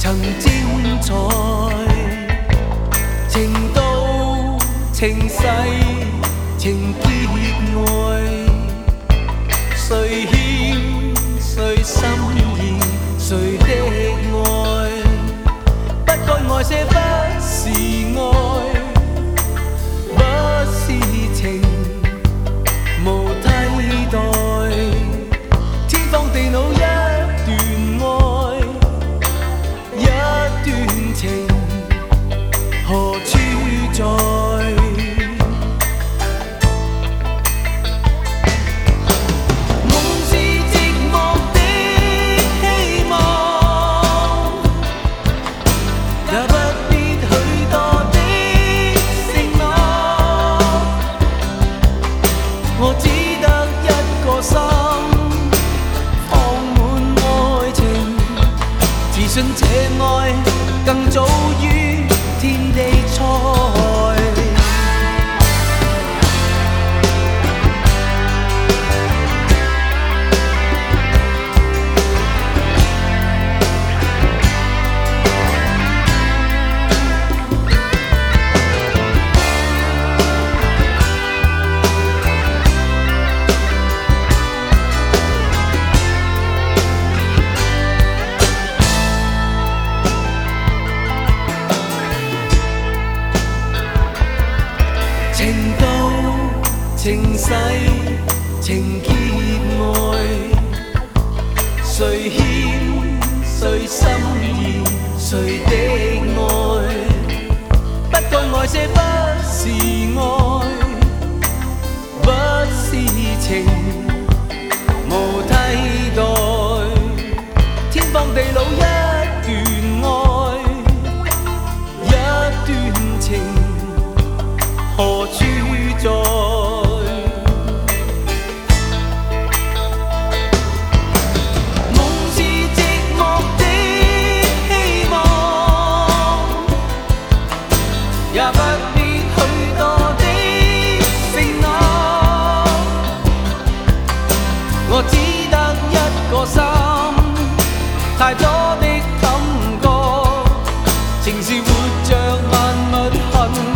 曾精彩，情到情逝，情结爱，谁欠谁心意，谁的爱？不该爱些不是爱，不是情，无替代。天荒地老一段爱，一段情，何处在？我只得一個心，放滿愛情，自信這愛更早於天地賽。情到情逝，情结爱，谁欠谁心意，谁的爱？不该爱些不是爱，不是情，无替代。天荒地老一段愛，一段情，何處在？夢是寂寞的希望，也不必許多的承諾。我只得一個心，太多的感覺，情是活着萬物恨。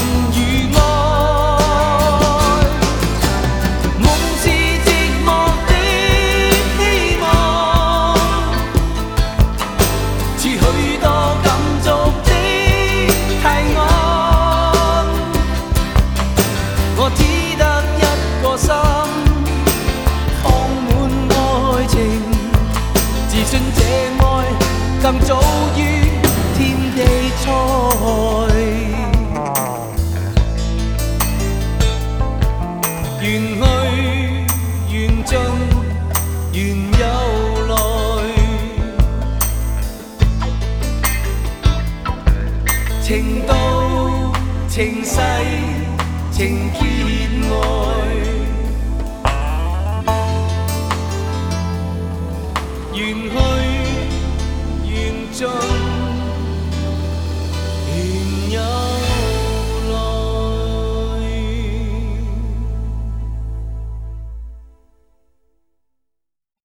我只得一個心，放滿愛情，自信這愛更早於天地賽。緣去緣盡，緣有來，情到情逝，情結愛，緣去。